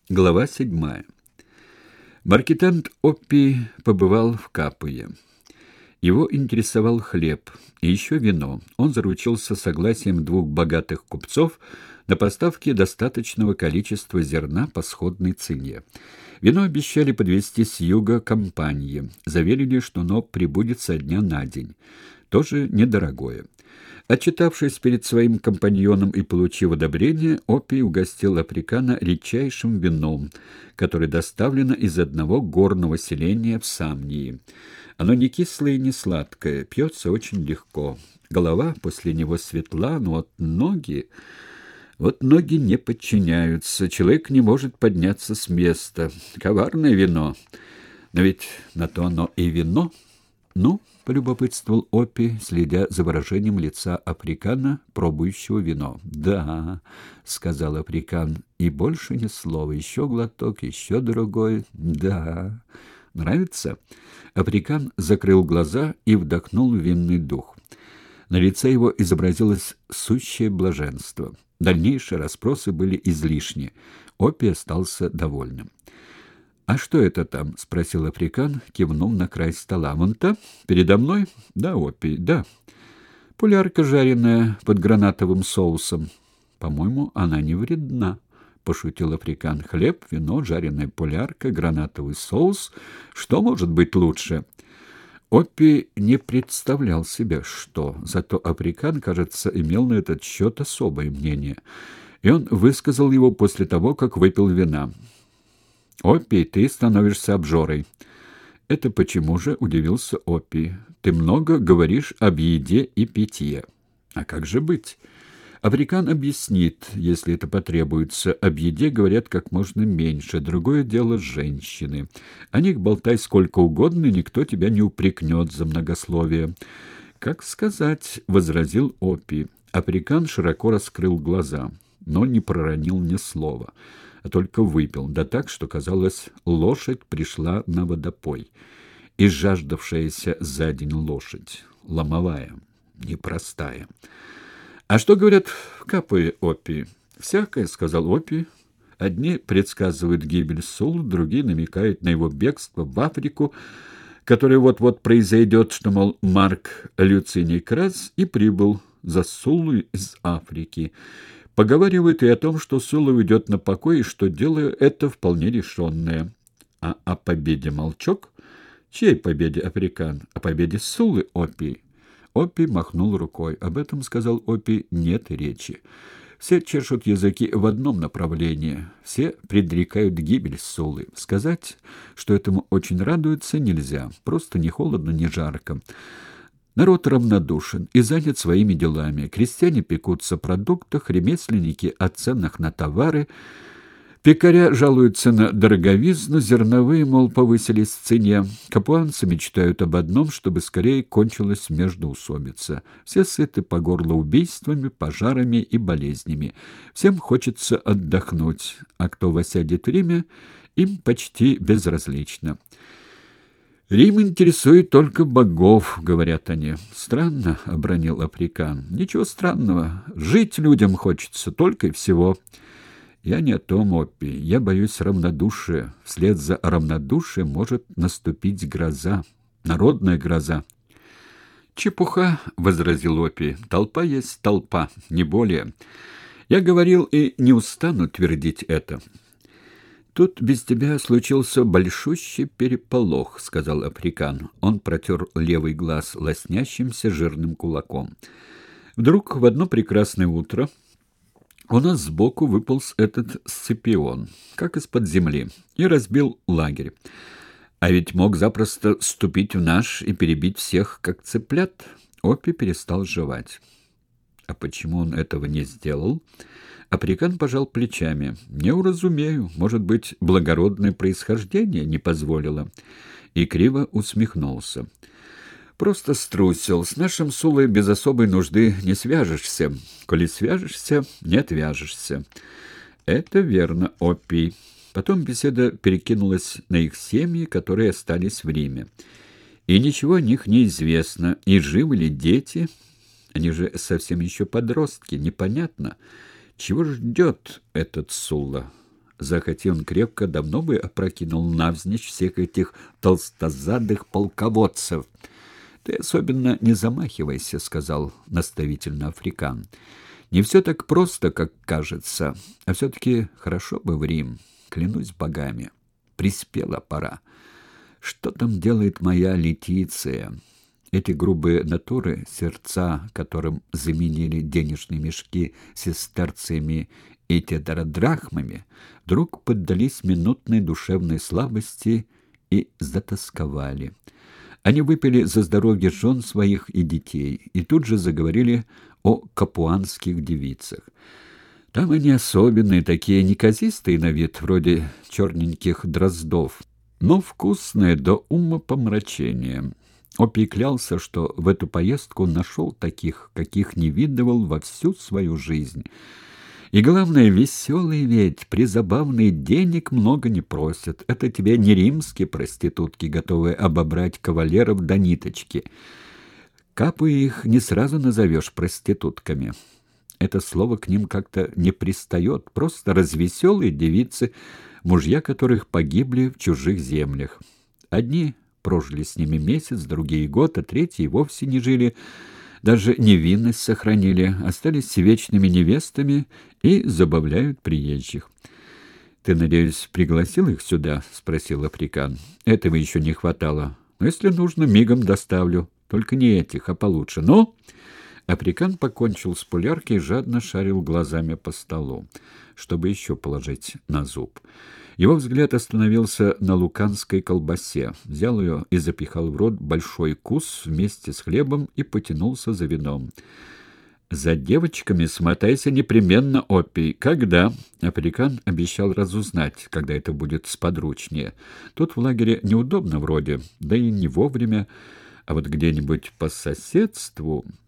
Глава 7. Маркетант Оппи побывал в Капуе. Его интересовал хлеб и еще вино. Он заручился согласием двух богатых купцов на поставки достаточного количества зерна по сходной цене. Вино обещали подвезти с юга компании. Заверили, что оно прибудет со дня на день. Тоже недорогое. Отчитавшись перед своим компаньоном и получив одобрение, Оппи угостил Африкана редчайшим вином, которое доставлено из одного горного селения в Самнии. Оно не кислое и не сладкое, пьется очень легко. Голова после него светла, но вот ноги не подчиняются. Человек не может подняться с места. Коварное вино. Но ведь на то оно и вино. «Ну?» — полюбопытствовал Оппи, следя за выражением лица африкана, пробующего вино. «Да», — сказал африкан, — «и больше ни слова. Еще глоток, еще другой. Да. Нравится?» Африкан закрыл глаза и вдохнул винный дух. На лице его изобразилось сущее блаженство. Дальнейшие расспросы были излишни. Оппи остался довольным. «А что это там?» — спросил африкан, кивнув на край стола. «Вон там? Передо мной?» «Да, Оппи, да. Пулярка жареная под гранатовым соусом. По-моему, она не вредна», — пошутил африкан. «Хлеб, вино, жареная пулярка, гранатовый соус. Что может быть лучше?» Оппи не представлял себе, что. Зато африкан, кажется, имел на этот счет особое мнение. И он высказал его после того, как выпил вина. «Оппи, ты становишься обжорой». «Это почему же?» — удивился Оппи. «Ты много говоришь об еде и питье». «А как же быть?» Африкан объяснит, если это потребуется. Об еде говорят как можно меньше. Другое дело женщины. О них болтай сколько угодно, и никто тебя не упрекнет за многословие. «Как сказать?» — возразил Оппи. Африкан широко раскрыл глаза, но не проронил ни слова, а только выпил, да так, что, казалось, лошадь пришла на водопой. И жаждавшаяся за день лошадь, ломовая, непростая. «А что говорят в Капуе, Оппи?» «Всякое», — сказал Оппи. «Одни предсказывают гибель Сулы, другие намекают на его бегство в Африку, которое вот-вот произойдет, что, мол, Марк Люциний Крас и прибыл за Сулой из Африки. Поговаривают и о том, что Сула уйдет на покой, и что дело это вполне решенное. А о победе молчок? Чьей победе, африкан? О победе Сулы, Оппи?» Оппи махнул рукой. «Об этом, — сказал Оппи, — нет речи. Все чешут языки в одном направлении. Все предрекают гибель Сулы. Сказать, что этому очень радуются, нельзя. Просто ни холодно, ни жарко. Народ равнодушен и занят своими делами. Крестьяне пекутся о продуктах, ремесленники — о ценах на товары. Пекаря жалуются на дороговизну, зерновые, мол, повысились в цене. Капуанцы мечтают об одном, чтобы скорее кончилась междоусобица. Все сыты по горло убийствами, пожарами и болезнями. Всем хочется отдохнуть, а кто восядет в Риме, им почти безразлично. «Рим интересует только богов», — говорят они. «Странно», — обронил африкан. «Ничего странного. Жить людям хочется только и всего». «Я не о том, Оппи. Я боюсь равнодушия. Вслед за равнодушием может наступить гроза. Народная гроза». «Чепуха», — возразил Оппи. «Толпа есть толпа, не более. Я говорил и не устану твердить это». «Тут без тебя случился большущий переполох», — сказал африкан. Он протер левый глаз лоснящимся жирным кулаком. «Вдруг в одно прекрасное утро у нас сбоку выполз этот Сципион, как из-под земли, и разбил лагерь. А ведь мог запросто вступить в наш и перебить всех, как цыплят». Оппи перестал жевать. «А почему он этого не сделал?» Африкан пожал плечами. «Не уразумею. Может быть, благородное происхождение не позволило». И криво усмехнулся. «Просто струсил. С нашим Сулой без особой нужды не свяжешься. Коли свяжешься, не отвяжешься». «Это верно, Оппи». Потом беседа перекинулась на их семьи, которые остались в Риме. И ничего о них не известно. И живы ли дети? Они же совсем еще подростки. Непонятно. Чего ждет этот Сулла? Захотел он крепко, давно бы опрокинул навзничь всех этих толстозадых полководцев. «Ты особенно не замахивайся», — сказал наставительно Африкан. «Не все так просто, как кажется, а все-таки хорошо бы в Рим, клянусь богами. Приспела пора. Что там делает моя Летиция?» Эти грубые натуры, сердца, которым заменили денежные мешки сестерциями и тетрадрахмами, вдруг поддались минутной душевной слабости и затосковали. Они выпили за здоровье жен своих и детей и тут же заговорили о капуанских девицах. Там они особенные, такие неказистые на вид, вроде черненьких дроздов, но вкусные до умопомрачения. Опий клялся, что в эту поездку нашел таких, каких не видывал во всю свою жизнь. И главное, веселые ведь, призабавные, денег много не просят. Это тебе не римские проститутки, готовые обобрать кавалеров до ниточки. Капы их не сразу назовешь проститутками. Это слово к ним как-то не пристает, просто развеселые девицы, мужья которых погибли в чужих землях. Одни прожили с ними месяц, другие год, а третьи вовсе не жили, даже невинность сохранили, остались вечными невестами и забавляют приезжих. «Ты, надеюсь, пригласил их сюда?» — спросил Африкан. «Этого еще не хватало. Но если нужно, мигом доставлю. Только не этих, а получше. Ну?» Африкан покончил с пуляркой и жадно шарил глазами по столу, чтобы еще положить на зуб. Его взгляд остановился на луканской колбасе, взял ее и запихал в рот большой кус вместе с хлебом и потянулся за вином. «За девочками смотайся непременно, Опий. Когда?» Африкан обещал разузнать, когда это будет сподручнее. Тут в лагере неудобно вроде, да и не вовремя, а вот где-нибудь по соседству...